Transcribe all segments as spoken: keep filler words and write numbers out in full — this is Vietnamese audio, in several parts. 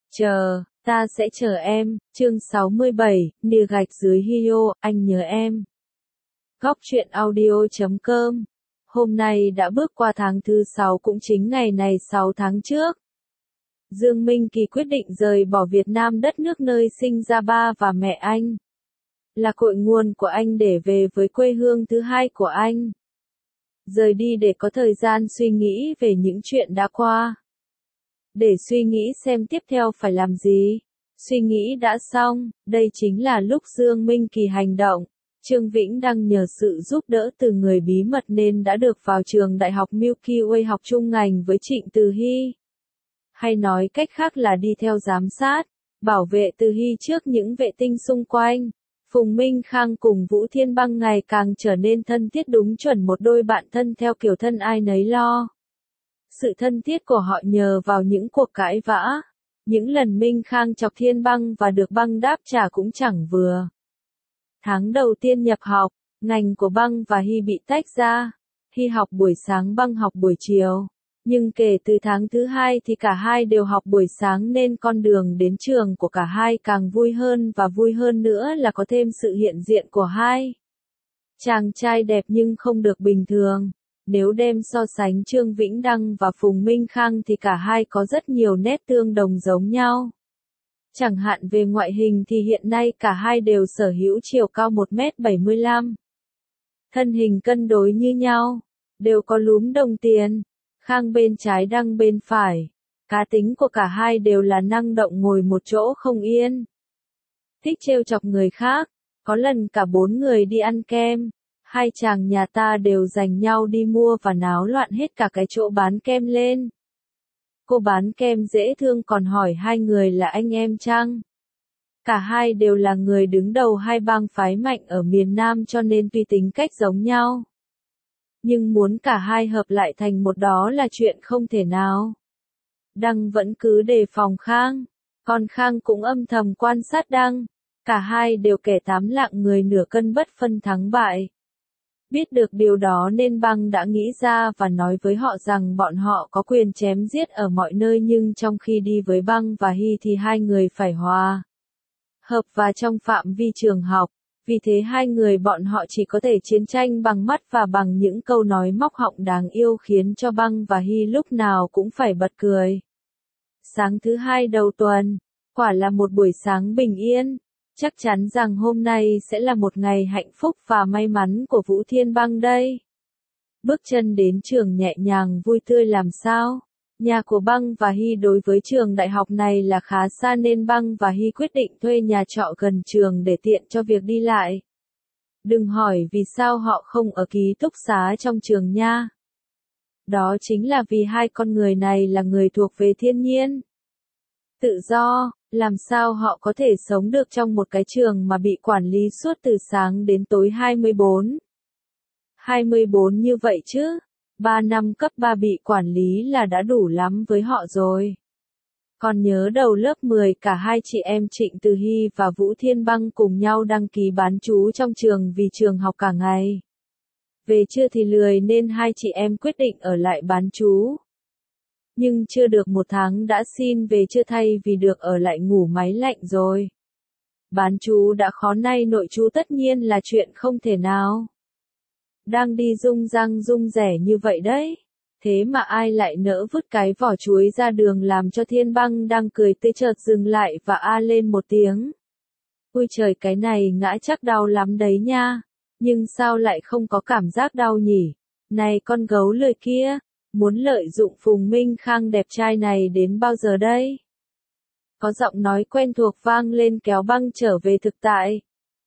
Chờ, ta sẽ chờ em, chương sáu mươi bảy, nia gạch dưới Hio, anh nhớ em. Góc truyện audio chấm com. Hôm nay đã bước qua tháng thứ sáu, cũng chính ngày này sáu tháng trước. Dương Minh Kỳ quyết định rời bỏ Việt Nam, đất nước nơi sinh ra ba và mẹ anh. Là cội nguồn của anh, để về với quê hương thứ hai của anh. Rời đi để có thời gian suy nghĩ về những chuyện đã qua. Để suy nghĩ xem tiếp theo phải làm gì. Suy nghĩ đã xong, đây chính là lúc Dương Minh Kỳ hành động. Trương Vĩnh Đăng nhờ sự giúp đỡ từ người bí mật nên đã được vào trường đại học Milky Way học chung ngành với Trịnh Từ Hy. Hay nói cách khác là đi theo giám sát, bảo vệ Từ Hy trước những vệ tinh xung quanh. Phùng Minh Khang cùng Vũ Thiên Băng ngày càng trở nên thân thiết, đúng chuẩn một đôi bạn thân theo kiểu thân ai nấy lo. Sự thân thiết của họ nhờ vào những cuộc cãi vã. Những lần Minh Khang chọc Thiên Băng và được Băng đáp trả cũng chẳng vừa. Tháng đầu tiên nhập học, ngành của Băng và Hy bị tách ra. Hy học buổi sáng, Băng học buổi chiều. Nhưng kể từ tháng thứ hai thì cả hai đều học buổi sáng, nên con đường đến trường của cả hai càng vui hơn, và vui hơn nữa là có thêm sự hiện diện của hai chàng trai đẹp nhưng không được bình thường. Nếu đem so sánh Trương Vĩnh Đăng và Phùng Minh Khang thì cả hai có rất nhiều nét tương đồng giống nhau. Chẳng hạn về ngoại hình thì hiện nay cả hai đều sở hữu chiều cao một mét bảy mươi lăm. Thân hình cân đối như nhau, đều có lúm đồng tiền. Khang bên trái, Đăng bên phải. Cá tính của cả hai đều là năng động, ngồi một chỗ không yên. Thích trêu chọc người khác. Có lần cả bốn người đi ăn kem. Hai chàng nhà ta đều giành nhau đi mua và náo loạn hết cả cái chỗ bán kem lên. Cô bán kem dễ thương còn hỏi hai người là anh em chăng? Cả hai đều là người đứng đầu hai bang phái mạnh ở miền Nam, cho nên tuy tính cách giống nhau, nhưng muốn cả hai hợp lại thành một đó là chuyện không thể nào. Đăng vẫn cứ đề phòng Khang, còn Khang cũng âm thầm quan sát Đăng. Cả hai đều kẻ tám lạng người nửa cân, bất phân thắng bại. Biết được điều đó nên Băng đã nghĩ ra và nói với họ rằng bọn họ có quyền chém giết ở mọi nơi, nhưng trong khi đi với Băng và Hy thì hai người phải hòa hợp và trong phạm vi trường học. Vì thế hai người bọn họ chỉ có thể chiến tranh bằng mắt và bằng những câu nói móc họng đáng yêu, khiến cho Băng và Hy lúc nào cũng phải bật cười. Sáng thứ hai đầu tuần, quả là một buổi sáng bình yên. Chắc chắn rằng hôm nay sẽ là một ngày hạnh phúc và may mắn của Vũ Thiên Băng đây. Bước chân đến trường nhẹ nhàng vui tươi làm sao. Nhà của Băng và Hy đối với trường đại học này là khá xa, nên Băng và Hy quyết định thuê nhà trọ gần trường để tiện cho việc đi lại. Đừng hỏi vì sao họ không ở ký túc xá trong trường nha. Đó chính là vì hai con người này là người thuộc về thiên nhiên, tự do. Làm sao họ có thể sống được trong một cái trường mà bị quản lý suốt từ sáng đến tối hai mươi bốn hai mươi bốn như vậy chứ? Ba năm cấp ba bị quản lý là đã đủ lắm với họ rồi. Còn nhớ đầu lớp mười, cả hai chị em Trịnh Từ Hy và Vũ Thiên Băng cùng nhau đăng ký bán trú trong trường vì trường học cả ngày. Về trưa thì lười nên hai chị em quyết định ở lại bán trú. Nhưng chưa được một tháng đã xin về trưa thay vì được ở lại ngủ máy lạnh rồi. Bán trú đã khó, nay nội trú tất nhiên là chuyện không thể nào. Đang đi rung răng rung rẻ như vậy đấy. Thế mà ai lại nỡ vứt cái vỏ chuối ra đường, làm cho Thiên Băng đang cười tươi chợt dừng lại và a lên một tiếng. Ui trời, cái này ngã chắc đau lắm đấy nha. Nhưng sao lại không có cảm giác đau nhỉ? Này con gấu lười kia, muốn lợi dụng Phùng Minh Khang đẹp trai này đến bao giờ đây? Có giọng nói quen thuộc vang lên, kéo Băng trở về thực tại.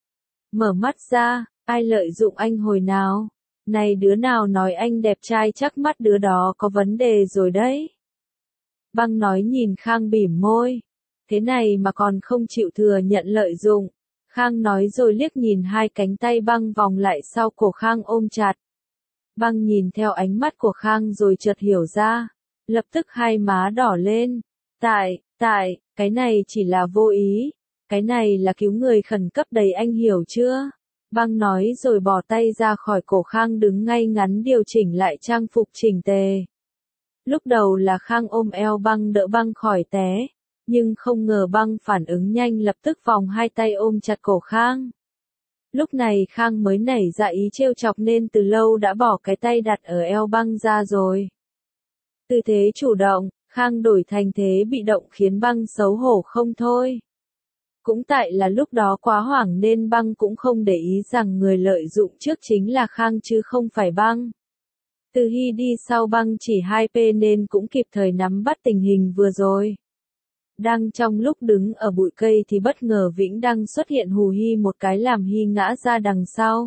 Mở mắt ra, ai lợi dụng anh hồi nào? Này đứa nào nói anh đẹp trai, chắc mắt đứa đó có vấn đề rồi đấy. Băng nói nhìn Khang bỉm môi. Thế này mà còn không chịu thừa nhận lợi dụng. Khang nói rồi liếc nhìn hai cánh tay Băng vòng lại sau cổ Khang ôm chặt. Băng nhìn theo ánh mắt của Khang rồi chợt hiểu ra. Lập tức hai má đỏ lên. Tại, tại, cái này chỉ là vô ý. Cái này là cứu người khẩn cấp đấy, anh hiểu chưa? Băng nói rồi bỏ tay ra khỏi cổ Khang, đứng ngay ngắn điều chỉnh lại trang phục chỉnh tề. Lúc đầu là Khang ôm eo Băng đỡ Băng khỏi té. nhưng không ngờ băng phản ứng nhanh lập tức vòng hai tay ôm chặt cổ Khang. Lúc này Khang mới nảy ra ý trêu chọc nên từ lâu đã bỏ cái tay đặt ở eo băng ra rồi. Tư thế chủ động, Khang đổi thành thế bị động khiến băng xấu hổ không thôi. Cũng tại là lúc đó quá hoảng nên băng cũng không để ý rằng người lợi dụng trước chính là Khang chứ không phải băng. Từ Hy đi sau băng chỉ hai pê nên cũng kịp thời nắm bắt tình hình vừa rồi. Đang trong lúc đứng ở bụi cây thì bất ngờ Vĩnh Đăng xuất hiện hù Hy một cái làm Hy ngã ra đằng sau.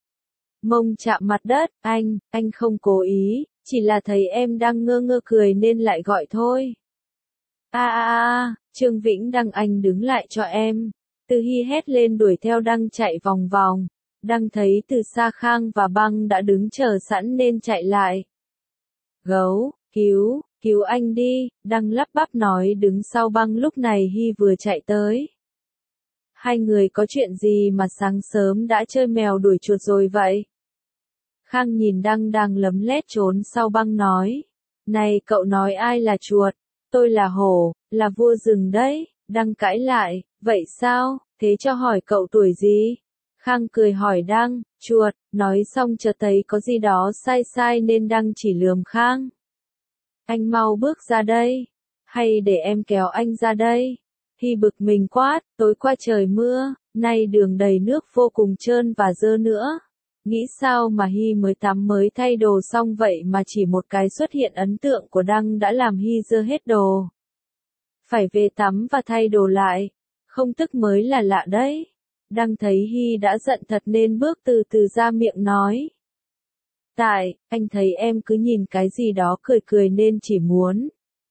Mông chạm mặt đất, anh, anh không cố ý, chỉ là thấy em đang ngơ ngơ cười nên lại gọi thôi. A a a, Trương Vĩnh Đăng anh đứng lại cho em. Từ Hy hét lên đuổi theo Đăng chạy vòng vòng. Đăng thấy từ xa Khang và băng đã đứng chờ sẵn nên chạy lại. Gấu, cứu, cứu anh đi, Đăng lắp bắp nói đứng sau băng lúc này Hy vừa chạy tới. Hai người có chuyện gì mà sáng sớm đã chơi mèo đuổi chuột rồi vậy? Khang nhìn Đăng đang lấm lét trốn sau băng nói. Này cậu nói ai là chuột? Tôi là hổ, là vua rừng đấy. Đăng cãi lại, vậy sao, thế cho hỏi cậu tuổi gì? Khang cười hỏi Đăng, chuột, nói xong chợt thấy có gì đó sai sai nên Đăng chỉ lườm Khang. Anh mau bước ra đây, hay để em kéo anh ra đây. Hy bực mình quát, tối qua trời mưa, nay đường đầy nước vô cùng trơn và dơ nữa. Nghĩ sao mà Hy mới tắm mới thay đồ xong vậy mà chỉ một cái xuất hiện ấn tượng của Đăng đã làm Hy dơ hết đồ. Phải về tắm và thay đồ lại, không tức mới là lạ đấy. Đăng thấy Hy đã giận thật nên bước từ từ ra miệng nói. Tại, anh thấy em cứ nhìn cái gì đó cười cười nên chỉ muốn.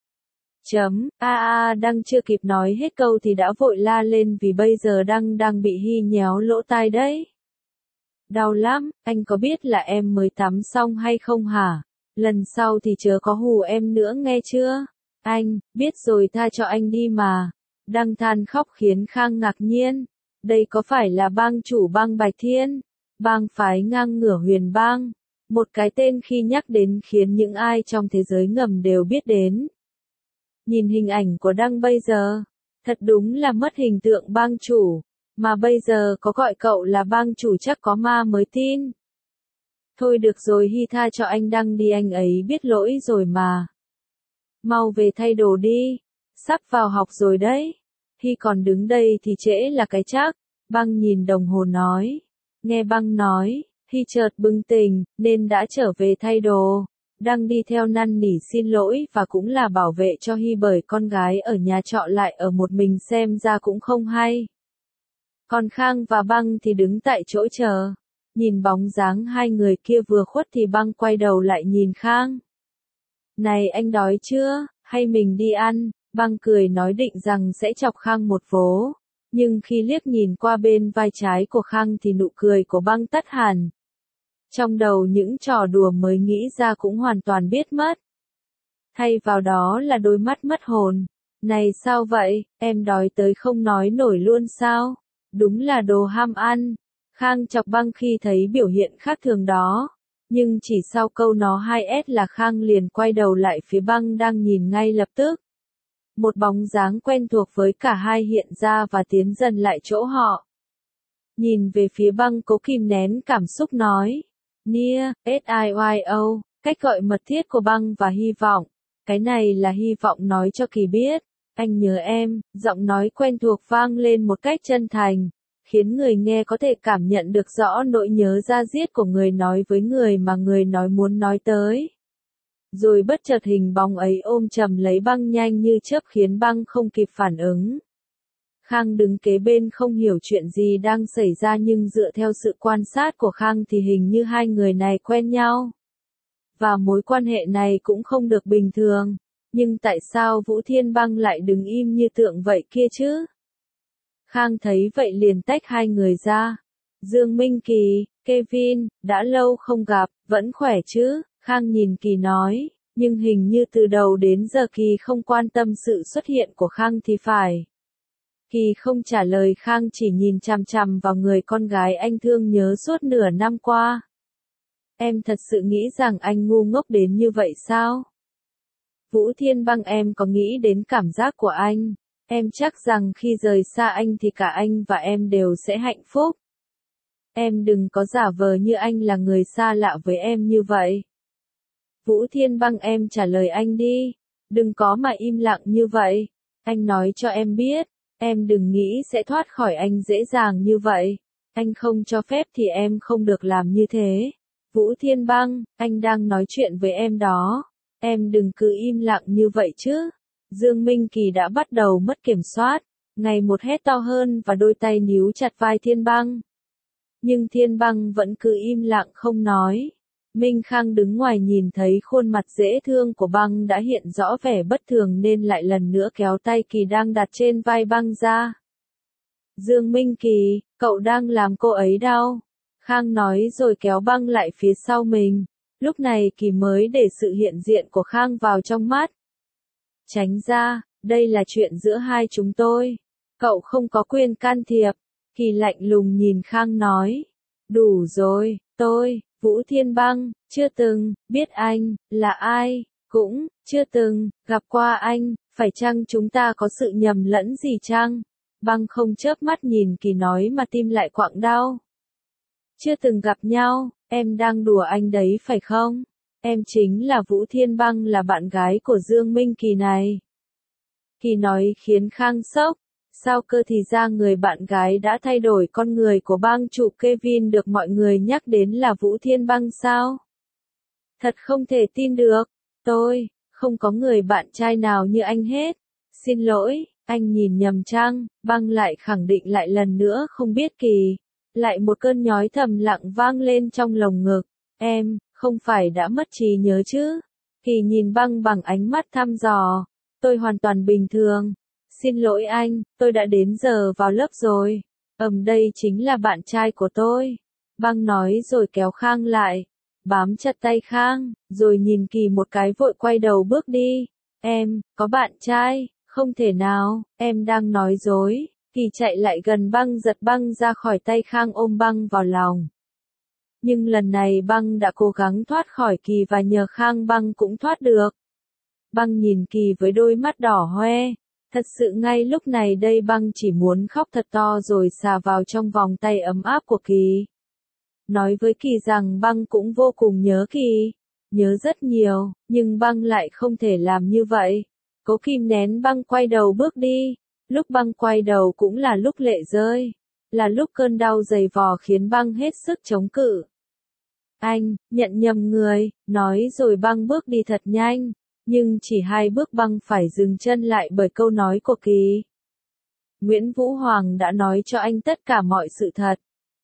Chấm, a a Đăng chưa kịp nói hết câu thì đã vội la lên vì bây giờ Đăng đang bị Hy nhéo lỗ tai đấy. Đau lắm, anh có biết là em mới tắm xong hay không hả? Lần sau thì chớ có hù em nữa nghe chưa? Anh, biết rồi tha cho anh đi mà. Đăng than khóc khiến Khang ngạc nhiên. Đây có phải là bang chủ bang Bạch Thiên? Bang phái ngang ngửa Huyền Bang. Một cái tên khi nhắc đến khiến những ai trong thế giới ngầm đều biết đến. Nhìn hình ảnh của Đăng bây giờ, thật đúng là mất hình tượng bang chủ. Mà bây giờ có gọi cậu là bang chủ chắc có ma mới tin. Thôi được rồi Hy tha cho anh Đăng đi, anh ấy biết lỗi rồi mà. Mau về thay đồ đi, sắp vào học rồi đấy. Hy còn đứng đây thì trễ là cái chắc. Băng nhìn đồng hồ nói. Nghe băng nói, Hy chợt bừng tỉnh, nên đã trở về thay đồ. Đăng đi theo năn nỉ xin lỗi và cũng là bảo vệ cho Hy bởi con gái ở nhà trọ lại ở một mình xem ra cũng không hay. Còn Khang và băng thì đứng tại chỗ chờ. Nhìn bóng dáng hai người kia vừa khuất thì băng quay đầu lại nhìn Khang. Này anh đói chưa, hay mình đi ăn? Băng cười nói định rằng sẽ chọc Khang một vố. Nhưng khi liếc nhìn qua bên vai trái của Khang thì nụ cười của băng tắt hẳn. Trong đầu những trò đùa mới nghĩ ra cũng hoàn toàn biết mất. Thay vào đó là đôi mắt mất hồn. Này sao vậy, em đói tới không nói nổi luôn sao? Đúng là đồ ham ăn. Khang chọc băng khi thấy biểu hiện khác thường đó. Nhưng chỉ sau câu nó hai s là Khang liền quay đầu lại phía băng đang nhìn ngay lập tức. Một bóng dáng quen thuộc với cả hai hiện ra và tiến dần lại chỗ họ. Nhìn về phía băng cố kìm nén cảm xúc nói. Nia, S I Y O, cách gọi mật thiết của băng và hy vọng. Cái này là hy vọng nói cho Kỳ biết. Anh nhớ em, giọng nói quen thuộc vang lên một cách chân thành. Khiến người nghe có thể cảm nhận được rõ nỗi nhớ da diết của người nói với người mà người nói muốn nói tới. Rồi bất chợt hình bóng ấy ôm chầm lấy băng nhanh như chớp khiến băng không kịp phản ứng. Khang đứng kế bên không hiểu chuyện gì đang xảy ra nhưng dựa theo sự quan sát của Khang thì hình như hai người này quen nhau. Và mối quan hệ này cũng không được bình thường. Nhưng tại sao Vũ Thiên Băng lại đứng im như tượng vậy kia chứ? Khang thấy vậy liền tách hai người ra. Dương Minh Kỳ, Kevin, đã lâu không gặp, vẫn khỏe chứ? Khang nhìn Kỳ nói, nhưng hình như từ đầu đến giờ Kỳ không quan tâm sự xuất hiện của Khang thì phải. Kỳ không trả lời Khang chỉ nhìn chằm chằm vào người con gái anh thương nhớ suốt nửa năm qua. Em thật sự nghĩ rằng anh ngu ngốc đến như vậy sao? Vũ Thiên Băng em có nghĩ đến cảm giác của anh, Em chắc rằng khi rời xa anh thì cả anh và em đều sẽ hạnh phúc. Em đừng có giả vờ như anh là người xa lạ với em như vậy. Vũ Thiên Băng, em trả lời anh đi. Đừng có mà im lặng như vậy. Anh nói cho em biết, em đừng nghĩ sẽ thoát khỏi anh dễ dàng như vậy. Anh không cho phép thì em không được làm như thế. Vũ Thiên Băng, anh đang nói chuyện với em đó. Em đừng cứ im lặng như vậy chứ. Dương Minh Kỳ đã bắt đầu mất kiểm soát, ngày một hét to hơn và đôi tay níu chặt vai Thiên Băng. Nhưng Thiên Băng vẫn cứ im lặng không nói. Minh Khang đứng ngoài nhìn thấy khuôn mặt dễ thương của Băng đã hiện rõ vẻ bất thường nên lại lần nữa kéo tay Kỳ đang đặt trên vai Băng ra. Dương Minh Kỳ, cậu đang làm cô ấy đau. Khang nói rồi kéo Băng lại phía sau mình. Lúc này Kỳ mới để sự hiện diện của Khang vào trong mắt. Tránh ra, đây là chuyện giữa hai chúng tôi. Cậu không có quyền can thiệp. Kỳ lạnh lùng nhìn Khang nói. Đủ rồi, tôi, Vũ Thiên Băng, chưa từng biết anh là ai, cũng chưa từng gặp qua anh, phải chăng chúng ta có sự nhầm lẫn gì chăng? Băng không chớp mắt nhìn Kỳ nói mà tim lại quặn đau. Chưa từng gặp nhau, em đang đùa anh đấy phải không? Em chính là Vũ Thiên Băng, là bạn gái của Dương Minh Kỳ này. Kỳ nói khiến Khang sốc. Sao cơ thì ra người bạn gái đã thay đổi con người của bang chủ Kevin được mọi người nhắc đến là Vũ Thiên Băng sao? Thật không thể tin được. Tôi, không có người bạn trai nào như anh hết. Xin lỗi, anh nhìn nhầm chăng? Băng lại khẳng định lại lần nữa không biết Kỳ. Lại một cơn nhói thầm lặng vang lên trong lồng ngực. Em, không phải đã mất trí nhớ chứ? Kỳ nhìn Băng bằng ánh mắt thăm dò. Tôi hoàn toàn bình thường. Xin lỗi anh, tôi đã đến giờ vào lớp rồi. Ừm, đây chính là bạn trai của tôi. Băng nói rồi kéo Khang lại. Bám chặt tay Khang, rồi nhìn Kỳ một cái vội quay đầu bước đi. Em, có bạn trai? Không thể nào, em đang nói dối. Kỳ chạy lại gần Băng, giật Băng ra khỏi tay Khang, ôm Băng vào lòng. Nhưng lần này Băng đã cố gắng thoát khỏi Kỳ và nhờ Khang Băng cũng thoát được. Băng nhìn Kỳ với đôi mắt đỏ hoe. Thật sự ngay lúc này đây Băng chỉ muốn khóc thật to rồi xà vào trong vòng tay ấm áp của Kỳ. Nói với Kỳ rằng Băng cũng vô cùng nhớ Kỳ. Nhớ rất nhiều, nhưng Băng lại không thể làm như vậy. Cố kìm nén, Băng quay đầu bước đi. Lúc Băng quay đầu cũng là lúc lệ rơi. Là lúc cơn đau dày vò khiến Băng hết sức chống cự. Anh, nhận nhầm người, nói rồi Băng bước đi thật nhanh. Nhưng chỉ hai bước Băng phải dừng chân lại bởi câu nói của Kỳ. Nguyễn Vũ Hoàng đã nói cho anh tất cả mọi sự thật.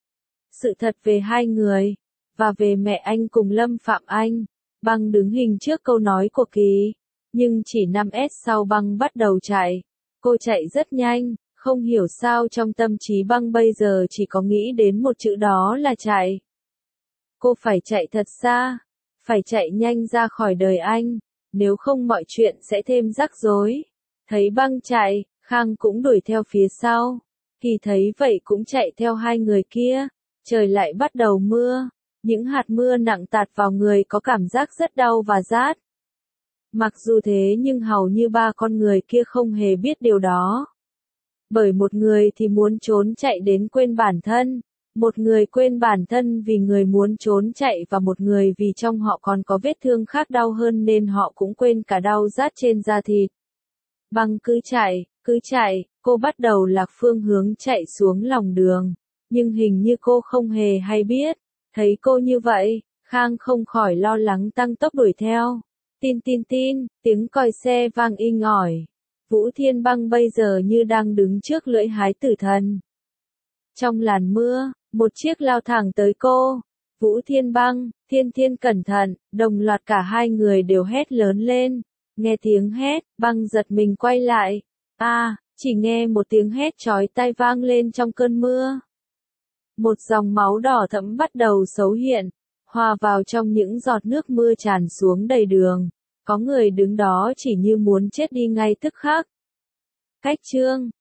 Sự thật về hai người, và về mẹ anh cùng Lâm Phạm Anh. Băng đứng hình trước câu nói của Kỳ. Nhưng chỉ năm mét sau Băng bắt đầu chạy. Cô chạy rất nhanh, không hiểu sao trong tâm trí Băng bây giờ chỉ có nghĩ đến một chữ, đó là chạy. Cô phải chạy thật xa, phải chạy nhanh ra khỏi đời anh. Nếu không mọi chuyện sẽ thêm rắc rối. Thấy Băng chạy, Khang cũng đuổi theo phía sau. Kỳ thấy vậy cũng chạy theo hai người kia. Trời lại bắt đầu mưa. Những hạt mưa nặng tạt vào người có cảm giác rất đau và rát. Mặc dù thế nhưng hầu như ba con người kia không hề biết điều đó. Bởi một người thì muốn trốn chạy đến quên bản thân. Một người quên bản thân vì người muốn trốn chạy, và một người vì trong họ còn có vết thương khác đau hơn nên họ cũng quên cả đau rát trên da thịt. Băng cứ chạy, cứ chạy, cô bắt đầu lạc phương hướng chạy xuống lòng đường. Nhưng hình như cô không hề hay biết. Thấy cô như vậy, Khang không khỏi lo lắng tăng tốc đuổi theo. Tin tin tin, tiếng còi xe vang inh ỏi. Vũ Thiên Băng bây giờ như đang đứng trước lưỡi hái tử thần. Trong làn mưa, một chiếc lao thẳng tới cô. Vũ Thiên Băng, Thiên Thiên cẩn thận, đồng loạt cả hai người đều hét lớn lên. Nghe tiếng hét, Băng giật mình quay lại. A, à, chỉ nghe một tiếng hét chói tai vang lên trong cơn mưa. Một dòng máu đỏ thẫm bắt đầu xấu hiện, hòa vào trong những giọt nước mưa tràn xuống đầy đường. Có người đứng đó chỉ như muốn chết đi ngay tức khắc. Cách chương